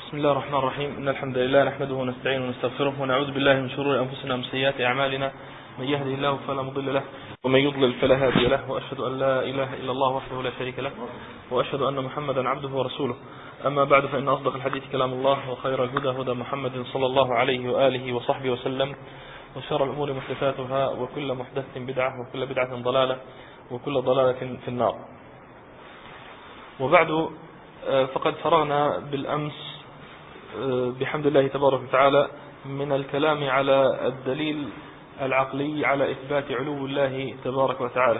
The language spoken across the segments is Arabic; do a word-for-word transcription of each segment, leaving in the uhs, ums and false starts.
بسم الله الرحمن الرحيم. إن الحمد لله نحمده ونستعينه ونستغفره ونعوذ بالله من شرور أنفسنا ومن سيئات أعمالنا. من يهده الله فلا مضل له ومن يضلل فلا هادي له، وأشهد أن لا إله إلا الله وحده لا شريك له، وأشهد أن محمدا عبده ورسوله. أما بعد، فإن أصدق الحديث كلام الله، وخير الهدى هدى محمد صلى الله عليه وآله وصحبه وسلم، وشر الأمور محدثاتها، وكل محدثة بدعة، وكل بدعة ضلالة، وكل ضلالة في النار. وبعد، فقد فرغنا بالأمس بحمد الله تبارك وتعالى من الكلام على الدليل العقلي على إثبات علو الله تبارك وتعالى،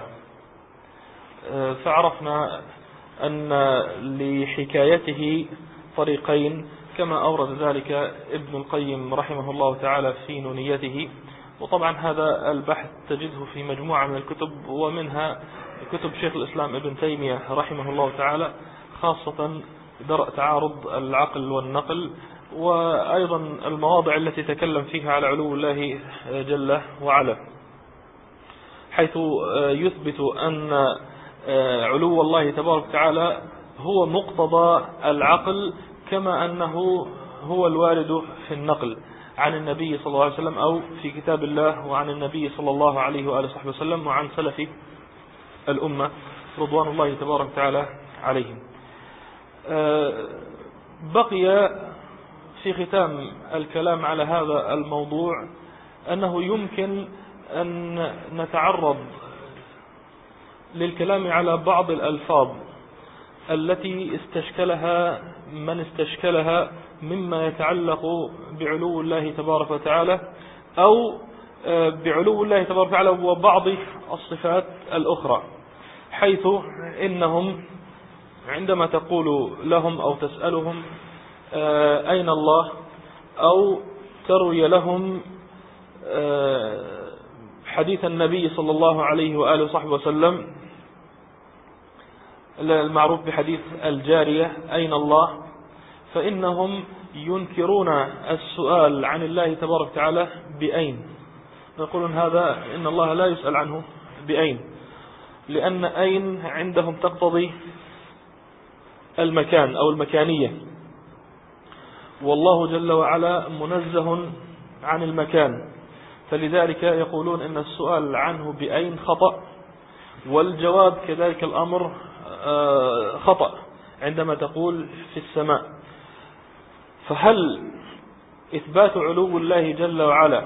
فعرفنا أن لحكايته طريقين كما أورد ذلك ابن القيم رحمه الله تعالى في نونيته. وطبعا هذا البحث تجده في مجموعة من الكتب، ومنها كتب شيخ الإسلام ابن تيمية رحمه الله تعالى، خاصة درء تعارض العقل والنقل، وأيضا المواضع التي تكلم فيها على علو الله جل وعلا، حيث يثبت أن علو الله تبارك وتعالى هو مقتضى العقل، كما أنه هو الوارد في النقل عن النبي صلى الله عليه وسلم، أو في كتاب الله وعن النبي صلى الله عليه وآله وصحبه وسلم، وعن سلف الأمة رضوان الله تبارك وتعالى عليهم. بقي في ختام الكلام على هذا الموضوع أنه يمكن أن نتعرض للكلام على بعض الألفاظ التي استشكلها من استشكلها مما يتعلق بعلو الله تبارك وتعالى، أو بعلو الله تبارك وتعالى وبعض الصفات الأخرى، حيث إنهم عندما تقول لهم أو تسألهم أين الله، أو تروي لهم حديث النبي صلى الله عليه وآله وصحبه وسلم المعروف بحديث الجارية أين الله، فإنهم ينكرون السؤال عن الله تبارك وتعالى بأين. يقولون هذا إن الله لا يسأل عنه بأين، لأن أين عندهم تقتضي المكان أو المكانية، والله جل وعلا منزه عن المكان، فلذلك يقولون إن السؤال عنه بأين خطأ، والجواب كذلك الأمر خطأ عندما تقول في السماء. فهل إثبات علو الله جل وعلا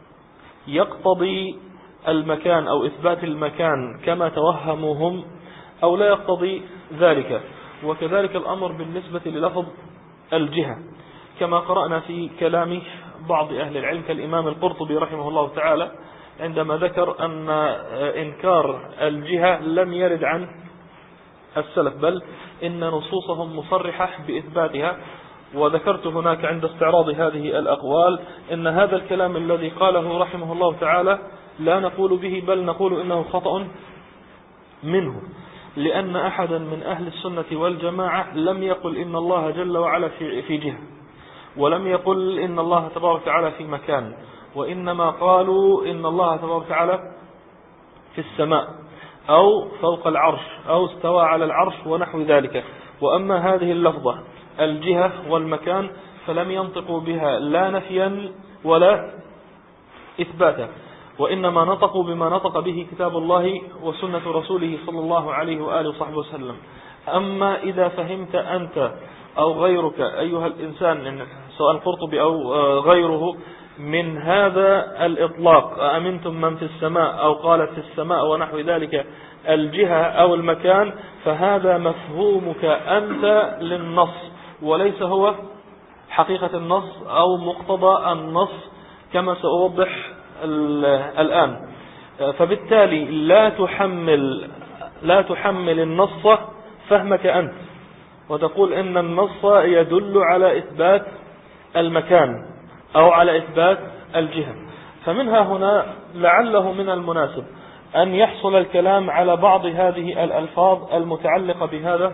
يقتضي المكان أو إثبات المكان كما توهموهم، أو لا يقتضي ذلك؟ وكذلك الأمر بالنسبة للفظ الجهة، كما قرأنا في كلام بعض أهل العلم كالإمام القرطبي رحمه الله تعالى، عندما ذكر أن إنكار الجهة لم يرد عن السلف، بل إن نصوصهم مصرحة بإثباتها. وذكرت هناك عند استعراض هذه الأقوال إن هذا الكلام الذي قاله رحمه الله تعالى لا نقول به، بل نقول إنه خطأ منه، لأن أحدا من أهل السنة والجماعة لم يقل إن الله جل وعلا في جهة، ولم يقل إن الله تبارك وتعالى في مكان، وإنما قالوا إن الله تبارك وتعالى في السماء أو فوق العرش أو استوى على العرش ونحو ذلك. وأما هذه اللفظة الجهة والمكان فلم ينطقوا بها لا نفيا ولا إثباتا، وإنما نطقوا بما نطق به كتاب الله وسنة رسوله صلى الله عليه وآله وصحبه وسلم. أما إذا فهمت أنت أو غيرك أيها الإنسان، سواء القرطبي أو غيره، من هذا الإطلاق أأمنتم من في السماء أو قالت في السماء ونحو ذلك الجهة أو المكان، فهذا مفهومك أنت للنص، وليس هو حقيقة النص أو مقتضى النص كما سأوضح الآن. فبالتالي لا تحمل لا تحمل النص فهمك أنت، وتقول إن النص يدل على إثبات المكان أو على إثبات الجهة. فمنها هنا لعله من المناسب أن يحصل الكلام على بعض هذه الألفاظ المتعلقة بهذا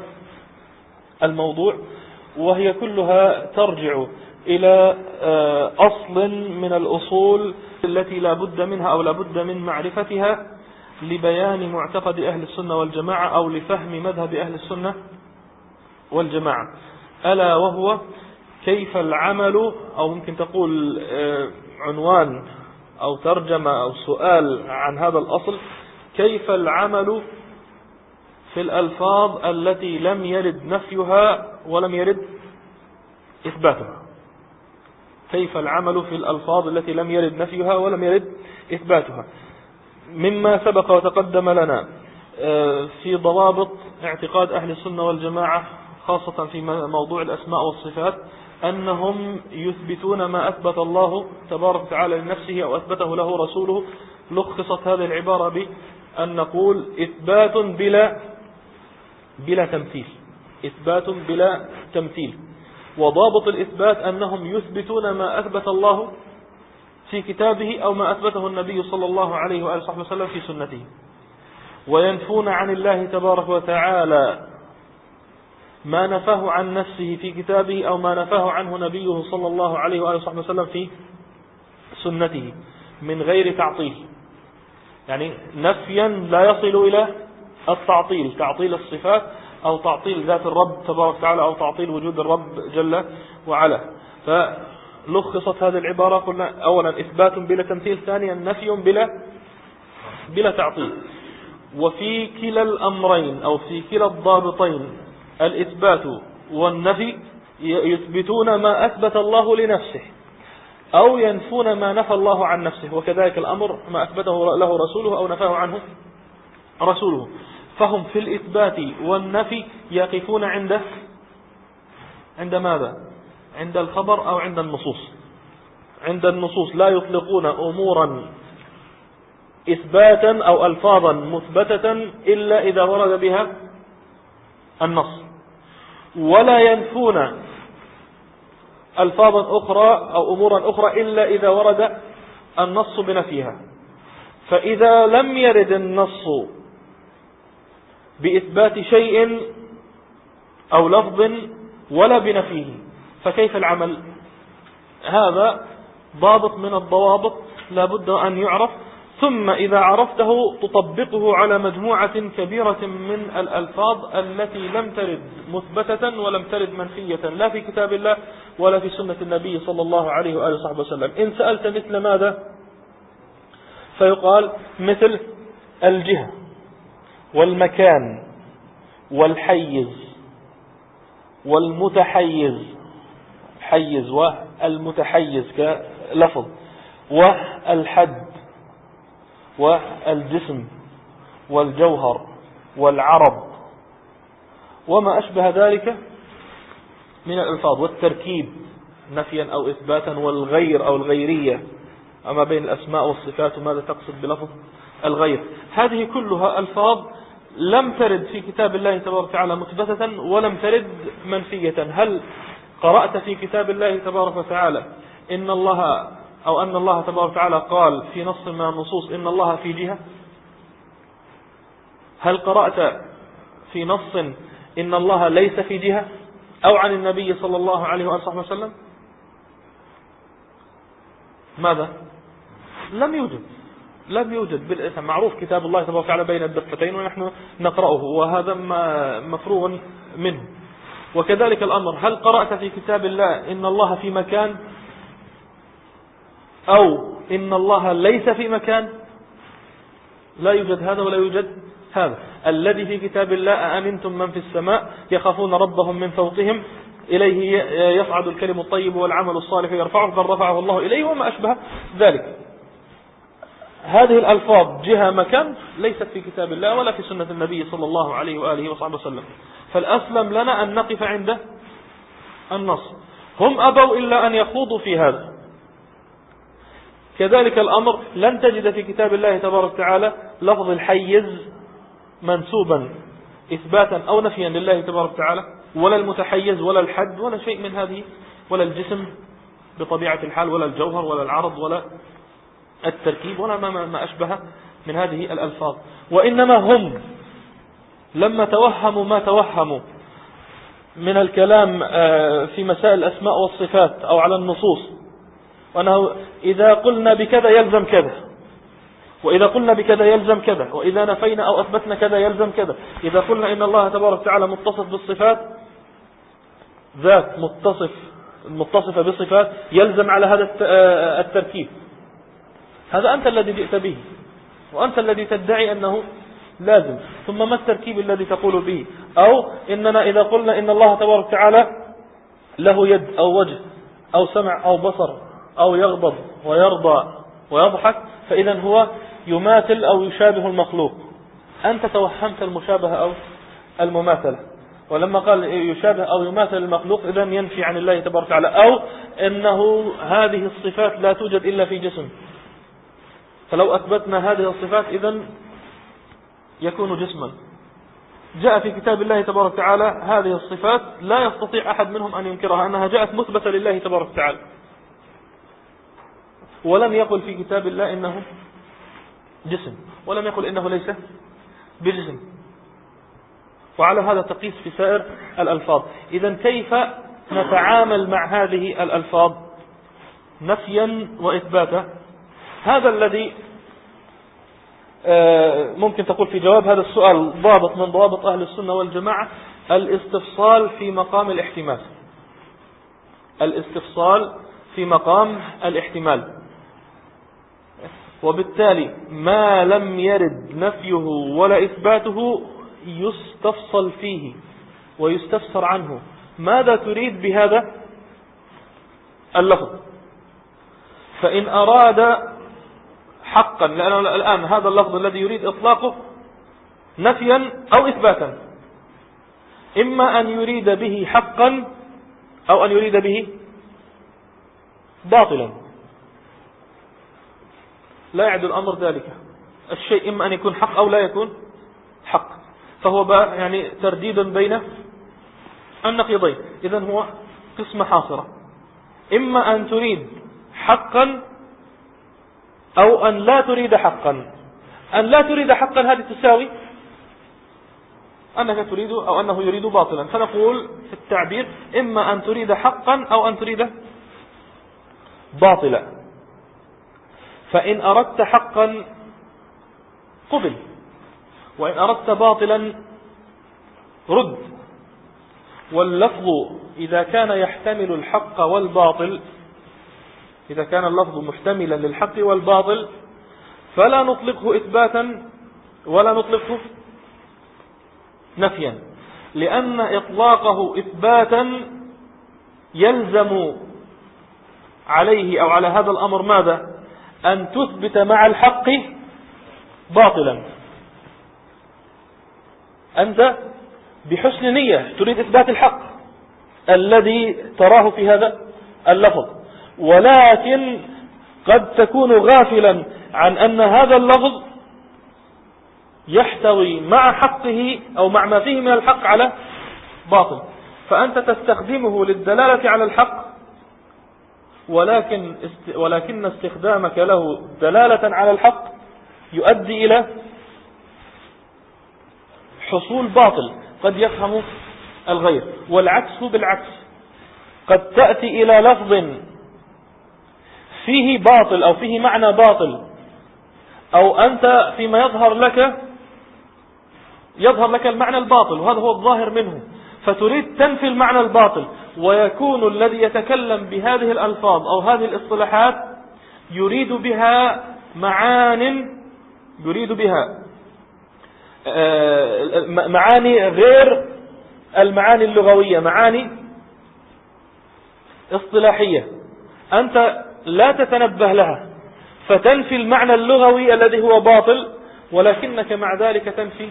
الموضوع، وهي كلها ترجع إلى أصل من الأصول التي لا بد منها أو لا بد من معرفتها لبيان معتقد أهل السنة والجماعة، أو لفهم مذهب أهل السنة والجماعة، ألا وهو كيف العمل، أو ممكن تقول عنوان أو ترجمة أو سؤال عن هذا الأصل: كيف العمل في الألفاظ التي لم يرد نفيها ولم يرد إثباتها؟ كيف العمل في الألفاظ التي لم يرد نفيها ولم يرد إثباتها؟ مما سبق وتقدم لنا في ضوابط اعتقاد أهل السنة والجماعة خاصة في موضوع الأسماء والصفات أنهم يثبتون ما أثبت الله تبارك وتعالى لنفسه أو أثبته له رسوله. لخصت هذه العبارة بأن نقول إثبات بلا بلا تمثيل، إثبات بلا تمثيل. وضابط الإثبات أنهم يثبتون ما أثبت الله في كتابه أو ما أثبته النبي صلى الله عليه وآله وسلم في سنته، وينفون عن الله تبارك وتعالى ما نفاه عن نفسه في كتابه أو ما نفاه عنه نبيه صلى الله عليه وآله وسلم في سنته من غير تعطيل، يعني نفيا لا يصل إلى التعطيل، تعطيل الصفات أو تعطيل ذات الرب تبارك وتعالى أو تعطيل وجود الرب جل وعلا. فلخصت هذه العبارة، قلنا أولا إثبات بلا تمثيل، ثانيا نفي بلا بلا تعطيل. وفي كلا الأمرين أو في كلا الضابطين الإثبات والنفي يثبتون ما أثبت الله لنفسه أو ينفون ما نفى الله عن نفسه، وكذلك الأمر ما أثبته له رسوله أو نفاه عنه رسوله. فهم في الإثبات والنفي يقفون عند عند ماذا؟ عند الخبر أو عند النصوص. عند النصوص لا يطلقون أمورا إثباتا أو ألفاظا مثبتة إلا إذا ورد بها النص، ولا ينفون ألفاظا أخرى أو أمورا أخرى إلا إذا ورد النص بنفيها. فإذا لم يرد النص بإثبات شيء أو لفظ ولا بنفيه فكيف العمل؟ هذا ضابط من الضوابط لا بد أن يعرف، ثم إذا عرفته تطبقه على مجموعة كبيرة من الألفاظ التي لم ترد مثبتة ولم ترد منفية لا في كتاب الله ولا في سنة النبي صلى الله عليه وآله وصحبه وسلم. إن سألت مثل ماذا؟ فيقال مثل الجهة والمكان والحيز والمتحيز، حيز والمتحيز كلفظ، والحد والجسم والجوهر والعرض وما أشبه ذلك من الألفاظ، والتركيب نفيا أو إثباتا، والغير أو الغيرية أما بين الأسماء والصفات وماذا تقصد بلفظ الغير. هذه كلها ألفاظ لم ترد في كتاب الله تبارك وتعالى مثبتة ولم ترد منفية. هل قرأت في كتاب الله تبارك وتعالى إن الله أو أن الله تبارك وتعالى قال في نص من النصوص إن الله في جهة؟ هل قرأت في نص إن الله ليس في جهة أو عن النبي صلى الله عليه وآله وسلم؟ ماذا؟ لم يوجد لم يوجد بالإثم. معروف كتاب الله تبارك وتعالى بين الدفتين ونحن نقرأه وهذا مفروغ منه. وكذلك الأمر، هل قرأت في كتاب الله إن الله في مكان أو إن الله ليس في مكان؟ لا يوجد هذا ولا يوجد هذا. الذي في كتاب الله أأمنتم من في السماء يخافون ربهم من فوقهم إليه يصعد الكلم الطيب والعمل الصالح يرفعه، بل رفعه الله إليه وما أشبه ذلك. هذه الألفاظ جهة مكان ليست في كتاب الله ولا في سنة النبي صلى الله عليه وآله وصحبه وسلم. فالأسلم لنا أن نقف عند النص. هم أبوا إلا أن يخوضوا في هذا. كذلك الأمر، لن تجد في كتاب الله تبارك وتعالى لفظ الحيز منسوبا إثباتا أو نفيا لله تبارك وتعالى، ولا المتحيز ولا الحد ولا شيء من هذه، ولا الجسم بطبيعة الحال ولا الجوهر ولا العرض ولا التركيب ولا ما, ما أشبه من هذه الألفاظ. وإنما هم لما توهموا ما توهموا من الكلام في مسائل الأسماء والصفات أو على النصوص، وأنه إذا قلنا بكذا يلزم كذا، وإذا قلنا بكذا يلزم كذا، وإذا نفينا أو أثبتنا كذا يلزم كذا. إذا قلنا إن الله تبارك وتعالى متصف بالصفات ذات متصف المتصفة بصفات يلزم على هذا التركيب. هذا أنت الذي جئت به، وأنت الذي تدعي أنه لازم. ثم ما التركيب الذي تقول به؟ أو إننا إذا قلنا إن الله تبارك وتعالى له يد أو وجه أو سمع أو بصر أو يغضب ويرضى ويضحك، فإذا هو يماثل أو يشابه المخلوق. أنت توهمت المشابهة أو المماثلة. ولما قال يشابه أو يماثل المخلوق إذا ينفي عن الله تبارك وتعالى، أو إنه هذه الصفات لا توجد إلا في جسم، فلو أثبتنا هذه الصفات إذا يكون جسما. جاء في كتاب الله تبارك وتعالى هذه الصفات لا يستطيع أحد منهم أن ينكرها، أنها جاءت مثبتة لله تبارك وتعالى، ولم يقل في كتاب الله إنه جسم، ولم يقل إنه ليس بجسم. وعلى هذا تقيس في سائر الألفاظ. إذن كيف نتعامل مع هذه الألفاظ نفيا وإثباتا؟ هذا الذي ممكن تقول في جواب هذا السؤال ضابط من ضوابط أهل السنة والجماعة، الاستفصال في مقام الاحتمال. الاستفصال في مقام الاحتمال. وبالتالي ما لم يرد نفيه ولا إثباته يستفصل فيه ويستفسر عنه. ماذا تريد بهذا اللفظ؟ فإن أراد حقا، لأنه الآن هذا اللفظ الذي يريد إطلاقه نفيا أو إثباتا، إما أن يريد به حقا أو أن يريد به باطلا. لا يعد الأمر ذلك. الشيء إما أن يكون حق أو لا يكون حق، فهو بقى يعني ترديدا بين النقيضين. إذن هو قسمة حاصرة، إما أن تريد حقا أو أن لا تريد حقا. أن لا تريد حقا هذه تساوي أنك تريد أو أنه يريد باطلا، فنقول في التعبير إما أن تريد حقا أو أن تريد باطلا. فإن أردت حقا قبل، وإن أردت باطلا رد. واللفظ إذا كان يحتمل الحق والباطل، إذا كان اللفظ محتملا للحق والباطل فلا نطلقه إثباتا ولا نطلقه نفيا، لأن إطلاقه إثباتا يلزم عليه أو على هذا الأمر ماذا؟ أن تثبت مع الحق باطلا. أنت بحسن نية تريد إثبات الحق الذي تراه في هذا اللفظ، ولكن قد تكون غافلا عن أن هذا اللفظ يحتوي مع حقه أو مع ما فيه من الحق على باطل، فأنت تستخدمه للدلالة على الحق، ولكن ولكن استخدامك له دلالة على الحق يؤدي إلى حصول باطل قد يفهم الغير. والعكس بالعكس، قد تأتي إلى لفظ فيه باطل أو فيه معنى باطل، أو أنت فيما يظهر لك يظهر لك المعنى الباطل وهذا هو الظاهر منه، فتريد تنفي المعنى الباطل، ويكون الذي يتكلم بهذه الألفاظ أو هذه الاصطلاحات يريد بها معان يريد بها معاني غير المعاني اللغوية، معاني اصطلاحية أنت لا تتنبه لها، فتنفي المعنى اللغوي الذي هو باطل، ولكنك مع ذلك تنفي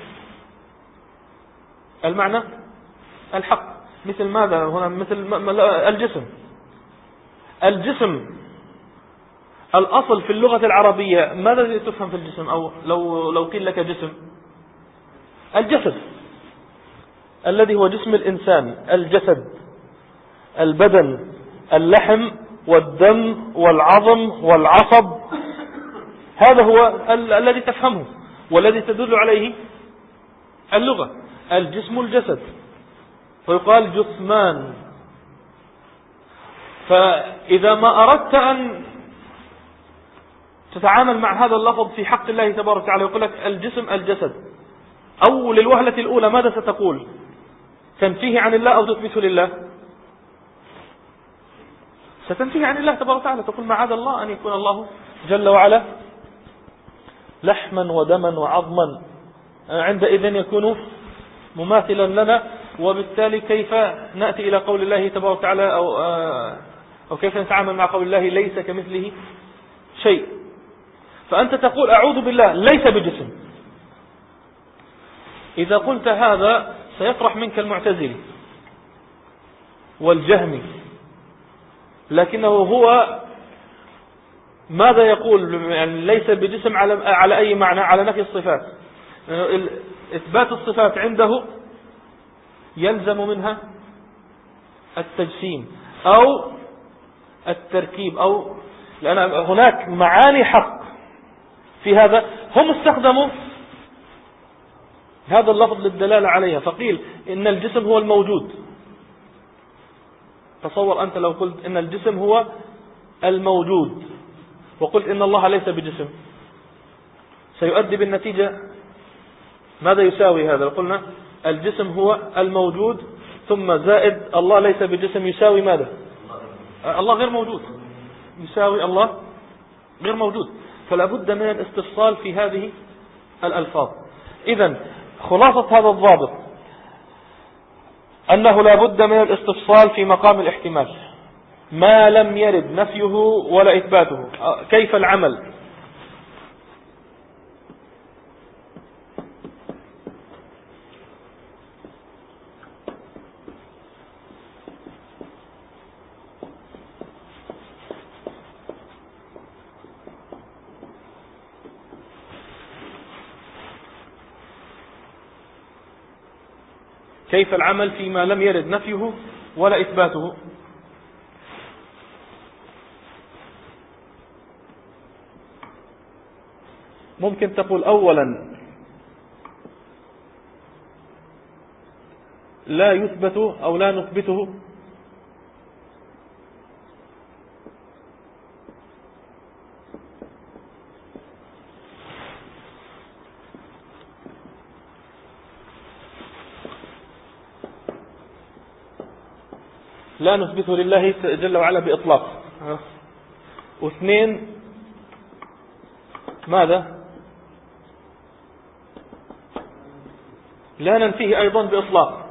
المعنى الحق. مثل ماذا هنا؟ مثل الجسم. الجسم الأصل في اللغة العربية ماذا تفهم في الجسم؟ أو لو لو قيل لك جسم، الجسد الذي هو جسم الإنسان، الجسد، البدن، اللحم والدم والعظم والعصب، هذا هو ال الذي تفهمه والذي تدل عليه اللغة. الجسم الجسد، ويقال جثمان. فإذا ما أردت أن تتعامل مع هذا اللفظ في حق الله تبارك وتعالى يقول لك الجسم الجسد، أو للوهلة الأولى ماذا ستقول؟ تنفيه عن الله أو تثبته لله؟ ستنفيه عن الله تبارك وتعالى، تقول معاذ الله أن يكون الله جل وعلا لحما ودما وعظما، عندئذ يكون مماثلا لنا، وبالتالي كيف نأتي إلى قول الله تبارك وتعالى أو, أو كيف نتعامل مع قول الله ليس كمثله شيء. فأنت تقول أعوذ بالله ليس بجسم. إذا قلت هذا سيفرح منك المعتزلي والجهمي، لكنه هو ماذا يقول؟ يعني ليس بجسم على على أي معنى؟ على نفي الصفات. إثبات الصفات عنده يلزم منها التجسيم أو التركيب، أو لأن هناك معاني حق في هذا، هم استخدموا هذا اللفظ للدلالة عليها، فقيل إن الجسم هو الموجود. تصور أنت لو قلت إن الجسم هو الموجود وقلت إن الله ليس بجسم، سيؤدي بالنتيجة ماذا يساوي هذا؟ لو قلنا الجسم هو الموجود ثم زائد الله ليس بجسم يساوي ماذا؟ الله غير موجود، يساوي الله غير موجود. فلا بد من الاستفصال في هذه الألفاظ. إذن خلاصة هذا الضابط أنه لا بد من الاستفصال في مقام الاحتمال ما لم يرد نفيه ولا إثباته. كيف العمل؟ كيف العمل فيما لم يرد نفيه ولا إثباته؟ ممكن تقول أولا لا يثبت أو لا نثبته لا نثبته لله جل وعلا بإطلاق. واثنين ماذا؟ لا ننفيه أيضا بإطلاق.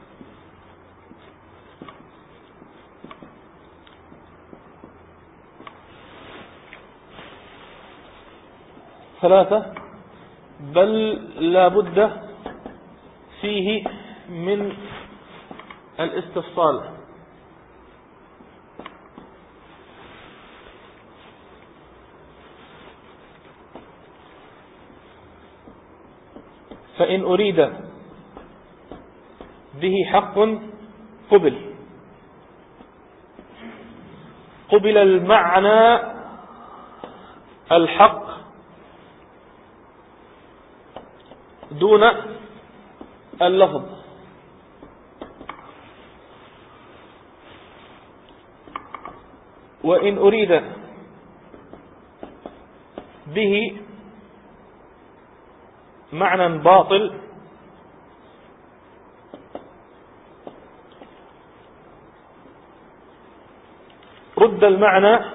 ثلاثة بل لا بد فيه من الاستفصال. فإن أريد به حق قبل قبل المعنى الحق دون اللفظ. وإن أريد به معنى باطل رد المعنى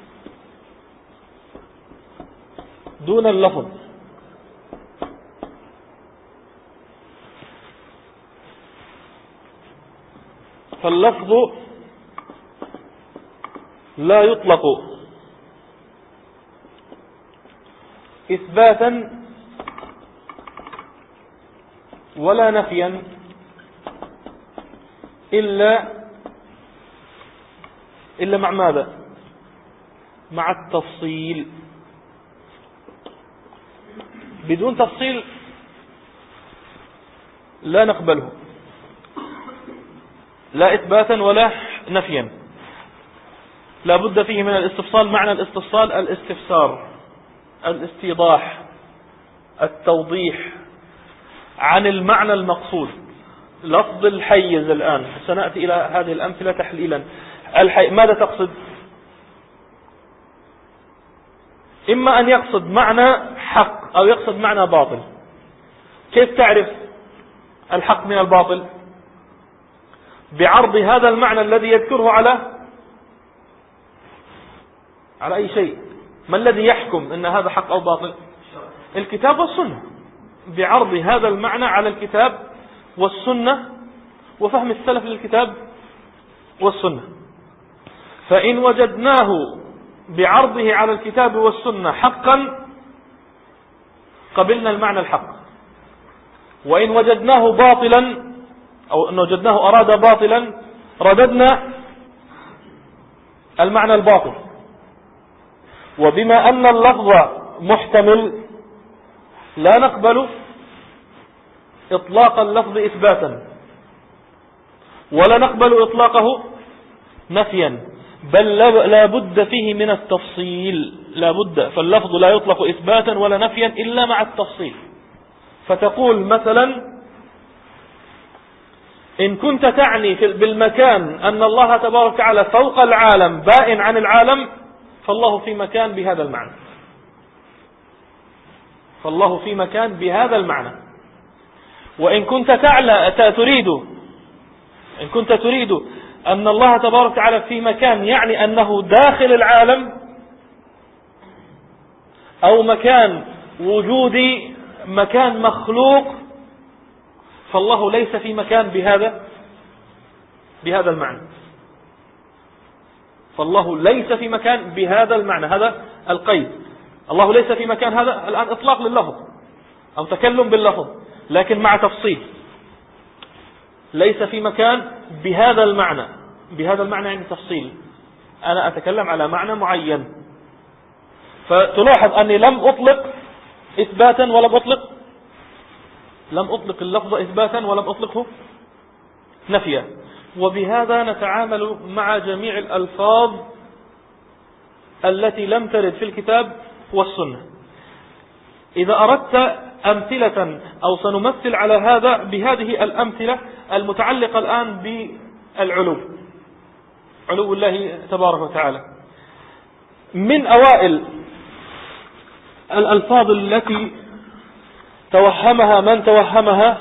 دون اللفظ. فاللفظ لا يطلق إثباتا ولا نفيا إلا إلا مع ماذا؟ مع التفصيل. بدون تفصيل لا نقبله، لا إثباتا ولا نفيا. لا بد فيه من الاستفصال. معنى الاستفصال الاستفسار، الاستيضاح، التوضيح عن المعنى المقصود. لفظ الحيز الآن سنأتي إلى هذه الأمثلة تحليلا. الحي... ماذا تقصد؟ إما أن يقصد معنى حق أو يقصد معنى باطل. كيف تعرف الحق من الباطل؟ بعرض هذا المعنى الذي يذكره على على أي شيء؟ ما الذي يحكم أن هذا حق أو باطل؟ الكتاب والسنة، بعرض هذا المعنى على الكتاب والسنة وفهم السلف للكتاب والسنة. فإن وجدناه بعرضه على الكتاب والسنة حقا قبلنا المعنى الحق، وإن وجدناه باطلا أو أن وجدناه أراد باطلا رددنا المعنى الباطل. وبما أن اللفظ محتمل لا نقبل إطلاق اللفظ إثباتا ولا نقبل إطلاقه نفيا، بل لا بد فيه من التفصيل، لا بد، فاللفظ لا يطلق إثباتا ولا نفيا إلا مع التفصيل. فتقول مثلا إن كنت تعني بالمكان أن الله تبارك وتعالى فوق العالم بائن عن العالم فالله في مكان بهذا المعنى، فالله في مكان بهذا المعنى. وإن كنت تعلى تريد إن كنت تريد أن الله تبارك وتعالى في مكان يعني أنه داخل العالم أو مكان وجودي، مكان مخلوق، فالله ليس في مكان بهذا بهذا المعنى، فالله ليس في مكان بهذا المعنى، هذا القيد. الله ليس في مكان، هذا الآن إطلاق لللفظ أو تكلم باللفظ لكن مع تفصيل. ليس في مكان بهذا المعنى، بهذا المعنى يعني تفصيل، أنا أتكلم على معنى معين. فتلاحظ أني لم أطلق إثباتا ولم أطلق لم أطلق اللفظ إثباتا ولم أطلقه نفيا. وبهذا نتعامل مع جميع الألفاظ التي لم ترد في الكتاب والسنة. إذا أردت أمثلة أو سنمثل على هذا بهذه الأمثلة المتعلقة الآن بالعلو، علو الله تبارك وتعالى. من أوائل الألفاظ التي توهمها من توهمها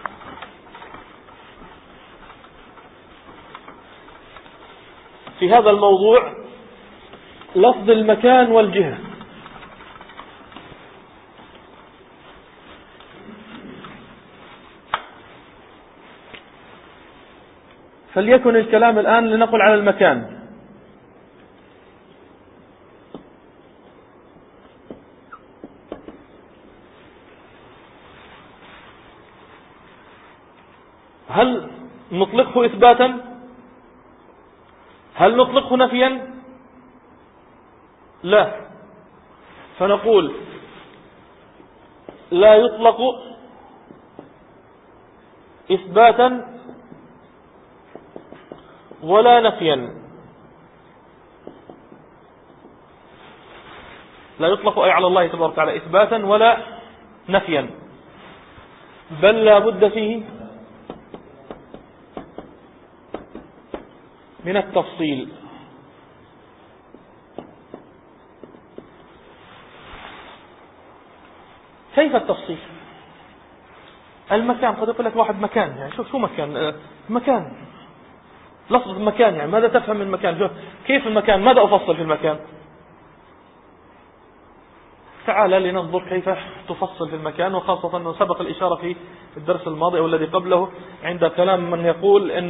في هذا الموضوع لفظ المكان والجهة. فليكن الكلام الآن لنقل على المكان. هل نطلقه إثباتا؟ هل نطلقه نفيا؟ لا. فنقول لا يطلق إثباتا ولا نفيا. لا يطلق أي على الله تبارك وتعالى إثباتا ولا نفيا، بل لا بد فيه من التفصيل. كيف التفصيل؟ المكان، قد يقول لك واحد مكان، يعني شوف شو مكان، آه مكان، لفظ مكان، يعني ماذا تفهم من مكان؟ شوف كيف المكان، ماذا أفصل في المكان؟ تعال لننظر كيف تفصل في المكان، وخاصة أنه سبق الإشارة في الدرس الماضي أو الذي قبله عند كلام من يقول إن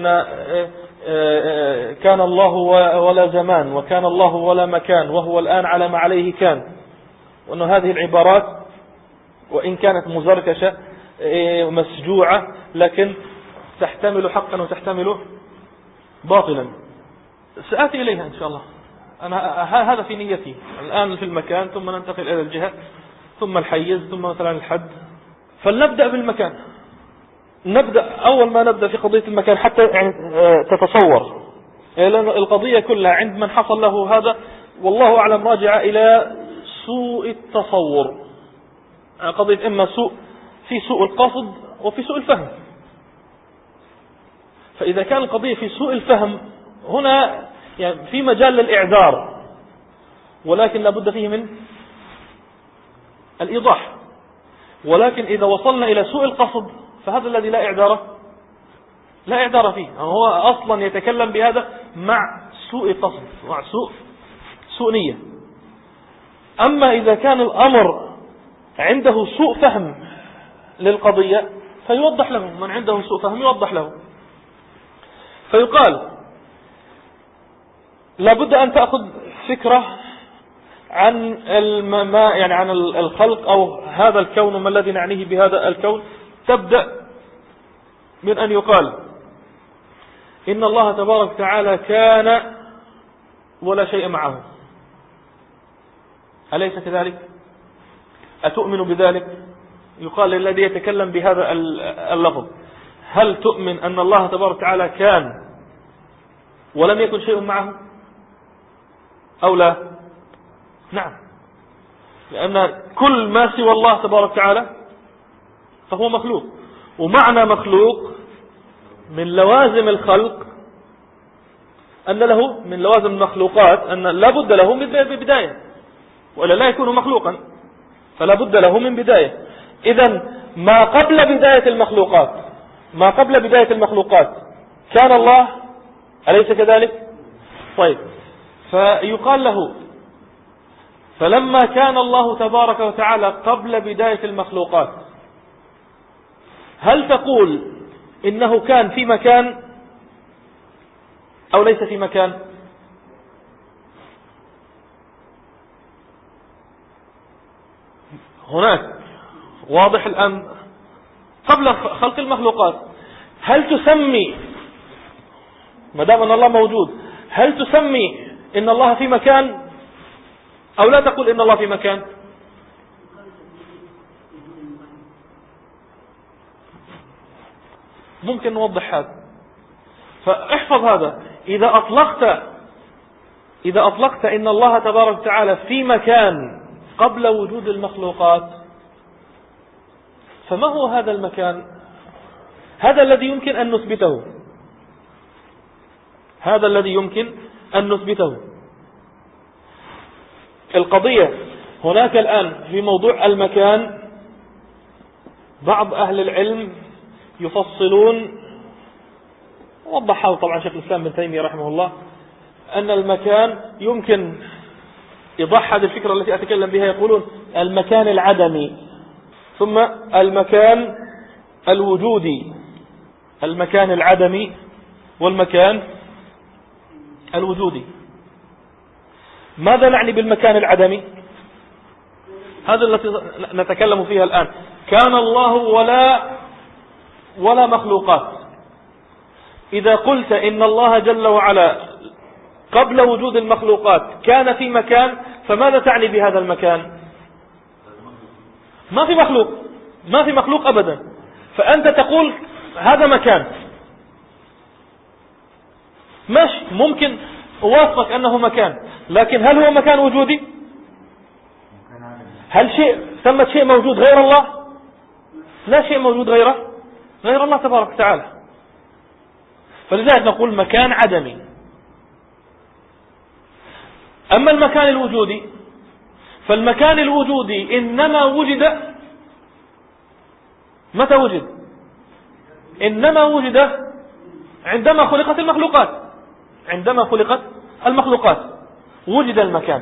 كان الله ولا زمان وكان الله ولا مكان وهو الآن على ما عليه كان، وأن هذه العبارات وإن كانت مزركشة مسجوعة لكن تحتمل حقا وتحتمل باطلا. سآتي إليها إن شاء الله. أنا هذا في نيتي الآن في المكان، ثم ننتقل إلى الجهة، ثم الحيز، ثم مثلا الحد. فلنبدأ بالمكان. نبدأ أول ما نبدأ في قضية المكان حتى يعني تتصور، لأن القضية كلها عند من حصل له هذا والله أعلم راجعة إلى سوء التصور. قضية إما سوء في سوء القصد وفي سوء الفهم. فإذا كان القضية في سوء الفهم هنا يعني في مجال للإعذار، ولكن لابد فيه من الإيضاح. ولكن إذا وصلنا إلى سوء القصد فهذا الذي لا إعذار لا إعذار فيه، هو أصلا يتكلم بهذا مع سوء قصد، مع سوء سوء نية. أما إذا كان الأمر عنده سوء فهم للقضية فيوضح له، من عنده سوء فهم يوضح له، فيقال لابد أن تأخذ فكرة عن ما يعني عن الخلق أو هذا الكون وما الذي نعنيه بهذا الكون. تبدأ من أن يقال إن الله تبارك وتعالى كان ولا شيء معه، أليس كذلك؟ أتؤمن بذلك؟ يقال للذي يتكلم بهذا اللفظ هل تؤمن أن الله تبارك وتعالى كان ولم يكن شيء معه أو لا؟ نعم، لأن كل ما سوى الله تبارك وتعالى فهو مخلوق، ومعنى مخلوق من لوازم الخلق أن له من لوازم المخلوقات أن لا بد له من بداية، ولا لا يكون مخلوقا، فلا بد له من بداية. إذن ما قبل بداية المخلوقات ما قبل بداية المخلوقات كان الله، أليس كذلك؟ طيب، فيقال له فلما كان الله تبارك وتعالى قبل بداية المخلوقات هل تقول إنه كان في مكان أو ليس في مكان؟ هناك واضح الآن قبل خلق المخلوقات. هل تسمي ما دام أن الله موجود هل تسمي إن الله في مكان أو لا تقول إن الله في مكان؟ ممكن نوضح هذا، فاحفظ هذا. إذا أطلقت إذا أطلقت إن الله تبارك وتعالى في مكان قبل وجود المخلوقات، فما هو هذا المكان؟ هذا الذي يمكن أن نثبته هذا الذي يمكن أن نثبته القضية هناك الآن في موضوع المكان بعض أهل العلم يفصلون، وضحه طبعا شيخ الإسلام ابن تيمية رحمه الله، أن المكان يمكن يضح هذه الفكرة التي أتكلم بها. يقولون المكان العدمي ثم المكان الوجودي، المكان العدمي والمكان الوجودي. ماذا نعني بالمكان العدمي؟ هذا التي نتكلم فيها الآن. كان الله ولا ولا مخلوقات. إذا قلت إن الله جل وعلا قبل وجود المخلوقات كان في مكان، فماذا تعني بهذا المكان؟ ما في مخلوق ما في مخلوق أبدا، فأنت تقول هذا مكان. ماشي، ممكن أوافقك أنه مكان، لكن هل هو مكان وجودي؟ هل شيء ثمة شيء موجود غير الله؟ لا شيء موجود غيره غير الله تبارك وتعالى. فلذلك نقول مكان عدمي. أما المكان الوجودي فالمكان الوجودي إنما وجد متى وجد؟ إنما وجد عندما خلقت المخلوقات. عندما خلقت المخلوقات وجد المكان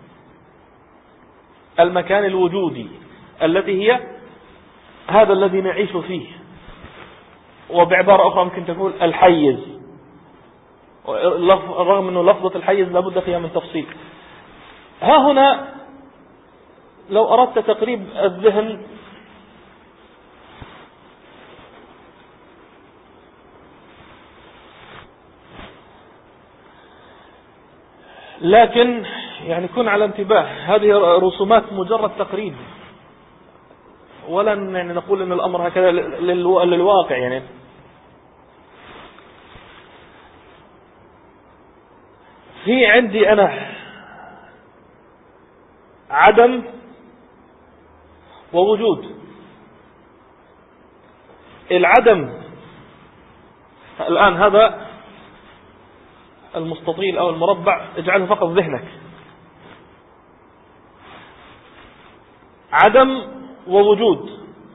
المكان الوجودي التي هي هذا الذي نعيش فيه، وبعبارة أخرى ممكن تقول الحيز، رغم أنه لفظة الحيز لابد فيها من تفصيل. ها هنا لو أردت تقريب الذهن لكن يعني كن على انتباه، هذه رسومات مجرد تقريب، ولن يعني نقول أن الأمر هكذا للواقع. يعني في عندي أنا عدم ووجود. العدم الآن هذا المستطيل أو المربع اجعله فقط ذهنك، عدم ووجود.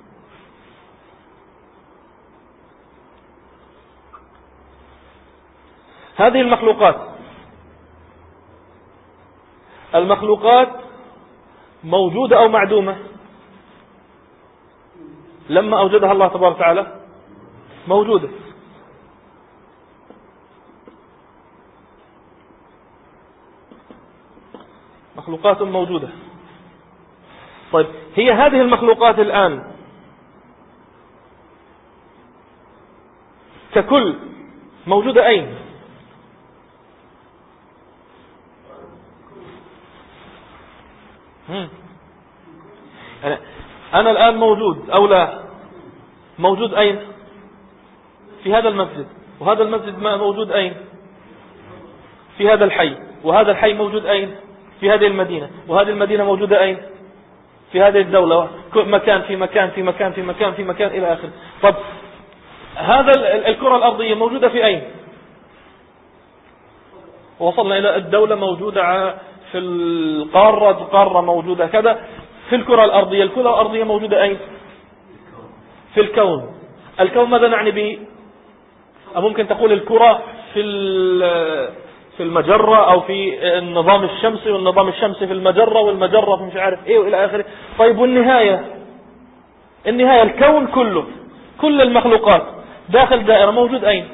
هذه المخلوقات المخلوقات موجودة أو معدومة؟ لما أوجدها الله تبارك وتعالى موجودة. مخلوقات موجودة. طيب هي هذه المخلوقات الآن ككل موجودة أين؟ أنا, أنا الآن موجود أو لا؟ موجود أين؟ في هذا المسجد. وهذا المسجد ما موجود أين؟ في هذا الحي. وهذا الحي موجود أين؟ في هذه المدينة. وهذه المدينة موجودة أين؟ في هذه الدولة. مكان في مكان في مكان في مكان في مكان إلى آخره. طب هذا الكرة الأرضية موجودة في أين؟ وصلنا إلى الدولة موجودة في القارة، قارة موجودة كذا. في الكرة الأرضية، الكرة الأرضية موجودة أين؟ في الكون. الكون ماذا نعني به؟ ممكن تقول الكرة في في المجرة أو في النظام الشمسي، والنظام الشمسي في المجرة، والمجرة في مش عارف إيه وإلى آخره. طيب والنهاية؟ النهاية الكون كله، كل المخلوقات داخل دائرة موجود أين؟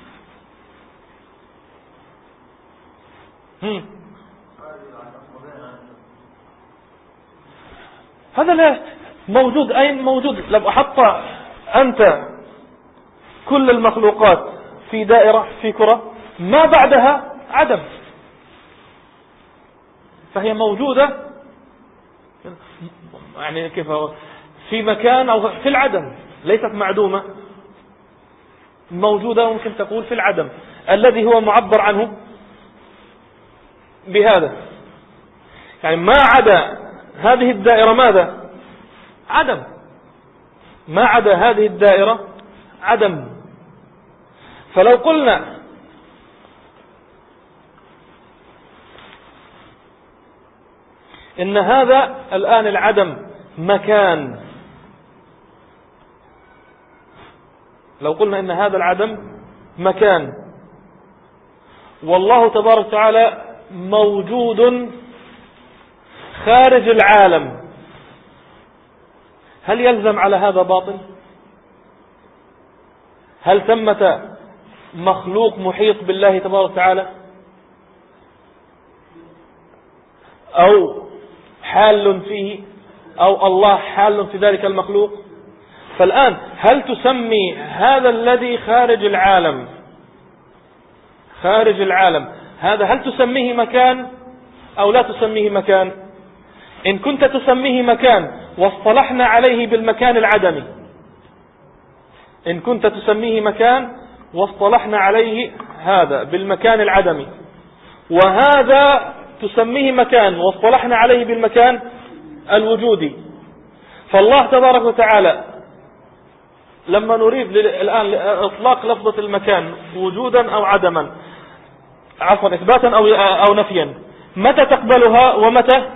هم. هذا لا موجود أين؟ موجود. لو أحط أنت كل المخلوقات في دائرة في كرة ما بعدها عدم، فهي موجودة يعني كيف في مكان أو في العدم، ليست معدومة، موجودة ممكن تقول في العدم الذي هو معبر عنه بهذا. يعني ما عدا هذه الدائرة ماذا؟ عدم. ما عدا هذه الدائرة عدم. فلو قلنا إن هذا الآن العدم مكان، لو قلنا إن هذا العدم مكان والله تبارك وتعالى موجود خارج العالم، هل يلزم على هذا باطل؟ هل ثمة مخلوق محيط بالله تبارك وتعالى أو حال فيه أو الله حال في ذلك المخلوق؟ فالآن هل تسمي هذا الذي خارج العالم خارج العالم هذا هل تسميه مكان أو لا تسميه مكان؟ إن كنت تسميه مكان واصطلحنا عليه بالمكان العدمي، إن كنت تسميه مكان واصطلحنا عليه هذا بالمكان العدمي، وهذا تسميه مكان واصطلحنا عليه بالمكان الوجودي، فالله تبارك وتعالى لما نريد الآن إطلاق لفظة المكان وجودا أو عدما، عفوا إثباتا أو أو نفيا، متى تقبلها ومتى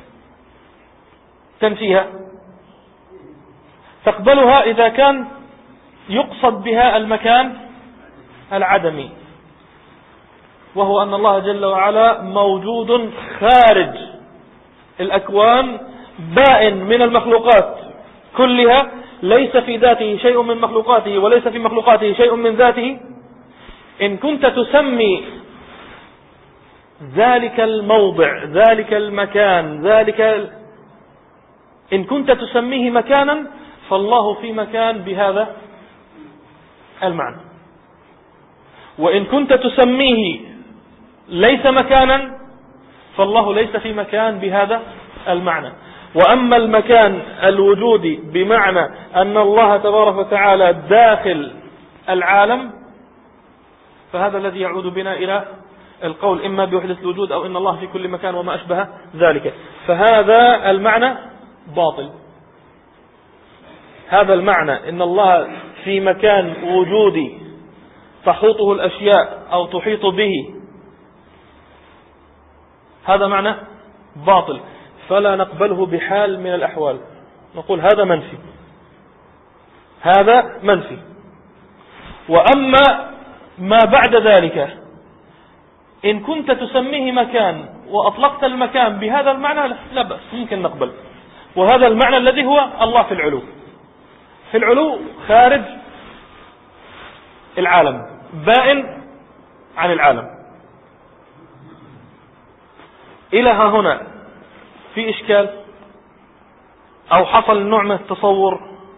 تنفيها؟ تقبلها إذا كان يقصد بها المكان العدمي، وهو أن الله جل وعلا موجود خارج الأكوان، بائن من المخلوقات كلها، ليس في ذاته شيء من مخلوقاته وليس في مخلوقاته شيء من ذاته. إن كنت تسمي ذلك الموضع ذلك المكان ذلك ال... إن كنت تسميه مكانا فالله في مكان بهذا المعنى، وإن كنت تسميه ليس مكانا فالله ليس في مكان بهذا المعنى. وأما المكان الوجودي بمعنى أن الله تبارك وتعالى داخل العالم، فهذا الذي يعود بنا إلى القول إما بوحدة الوجود أو إن الله في كل مكان وما أشبه ذلك، فهذا المعنى باطل. هذا المعنى إن الله في مكان وجودي تحوطه الأشياء أو تحيط به، هذا معنى باطل، فلا نقبله بحال من الأحوال، نقول هذا منفي، هذا منفي. وأما ما بعد ذلك إن كنت تسميه مكان وأطلقت المكان بهذا المعنى لا بأس، ممكن نقبل. وهذا المعنى الذي هو الله في العلو، في العلو خارج العالم، بائن عن العالم. إلى ها هنا في إشكال أو حصل نوع من التصور؟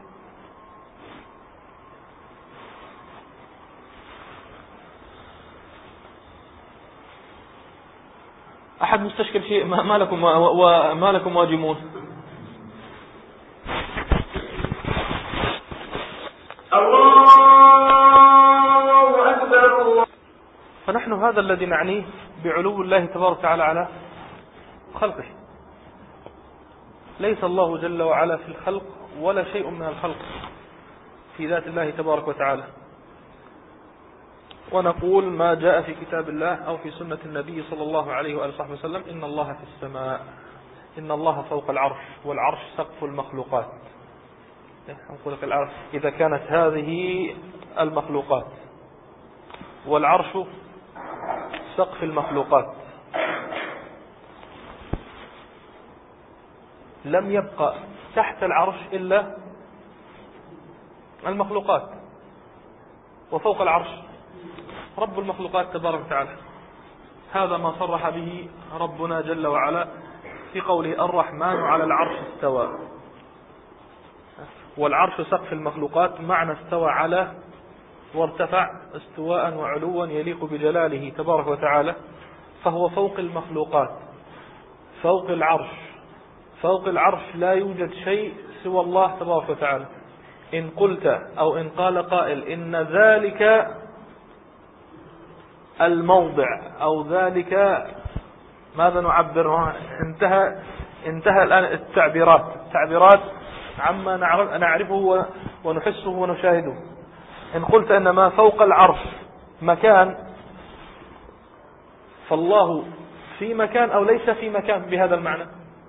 أحد مستشكل شيء؟ ما لكم وما لكم واجمون؟ الله أكبر الله. فنحن هذا الذي نعنيه بعلو الله تبارك وتعالى على خلقه. ليس الله جل وعلا في الخلق ولا شيء من الخلق في ذات الله تبارك وتعالى. ونقول ما جاء في كتاب الله أو في سنة النبي صلى الله عليه وآله وصحبه وسلم: إن الله في السماء، إن الله فوق العرش، والعرش سقف المخلوقات. خلق العرش إذا كانت هذه المخلوقات والعرش سقف المخلوقات، لم يبقى تحت العرش إلا المخلوقات، وفوق العرش رب المخلوقات تبارك وتعالى. هذا ما صرح به ربنا جل وعلا في قوله: الرحمن على العرش استوى. والعرش سقف المخلوقات، معنى استوى على وارتفع استواء وعلوا يليق بجلاله تبارك وتعالى، فهو فوق المخلوقات، فوق العرش. فوق العرش لا يوجد شيء سوى الله تبارك وتعالى. إن قلت أو إن قال قائل إن ذلك الموضع أو ذلك، ماذا نعبر؟ انتهى انتهى الآن التعبيرات التعبيرات عما نعرفه ونحسه ونشاهده. إن قلت أن ما فوق العرش مكان، فالله في مكان أو ليس في مكان بهذا المعنى؟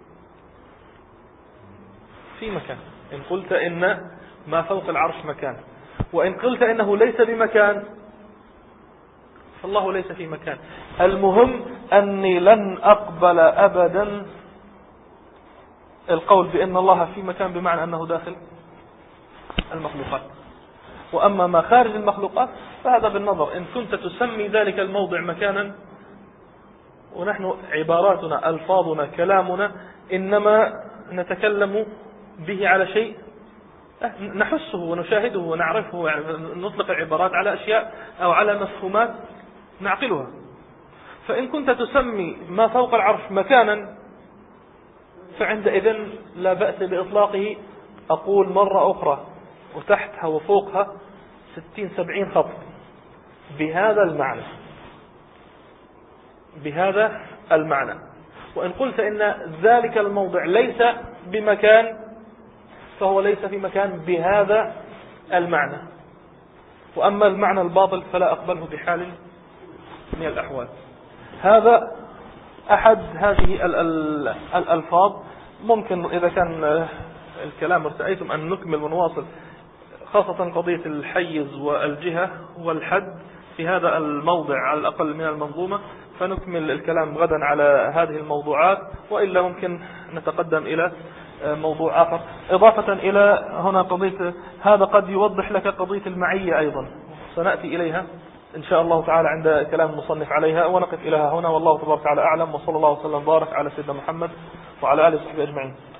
في مكان. إن قلت إن ما فوق العرش مكان، وإن قلت إنه ليس بمكان، فالله ليس في مكان. المهم أني لن أقبل أبدا القول بأن الله في مكان بمعنى أنه داخل المخلوقات. وأما ما خارج المخلوقات فهذا بالنظر. إن كنت تسمي ذلك الموضع مكانا، ونحن عباراتنا ألفاظنا كلامنا إنما نتكلم به على شيء نحسه ونشاهده ونعرفه، يعني نطلق العبارات على أشياء أو على مفهومات نعقلها. فإن كنت تسمي ما فوق العرش مكانا، فعندئذ لا بأس بإطلاقه. أقول مرة أخرى، وتحتها وفوقها ستين سبعين خط بهذا المعنى، بهذا المعنى. وإن قلت إن ذلك الموضع ليس بمكان، فهو ليس في مكان بهذا المعنى. وأما المعنى الباطل فلا أقبله بحال من الأحوال. هذا أحد هذه الألفاظ. ممكن إذا كان الكلام ارتأيتم أن نكمل ونواصل، خاصة قضية الحيز والجهة والحد في هذا الموضع على الأقل من المنظومة، فنكمل الكلام غدا على هذه الموضوعات، وإلا ممكن نتقدم إلى موضوع آخر. إضافة إلى هنا قضية، هذا قد يوضح لك قضية المعية أيضا، سنأتي إليها إن شاء الله تعالى عند كلام المصنف عليها، ونقف إليها هنا. والله تبارك وتعالى أعلم، وصلى الله وسلم وبارك على سيدنا محمد وعلى آله وصحبه أجمعين.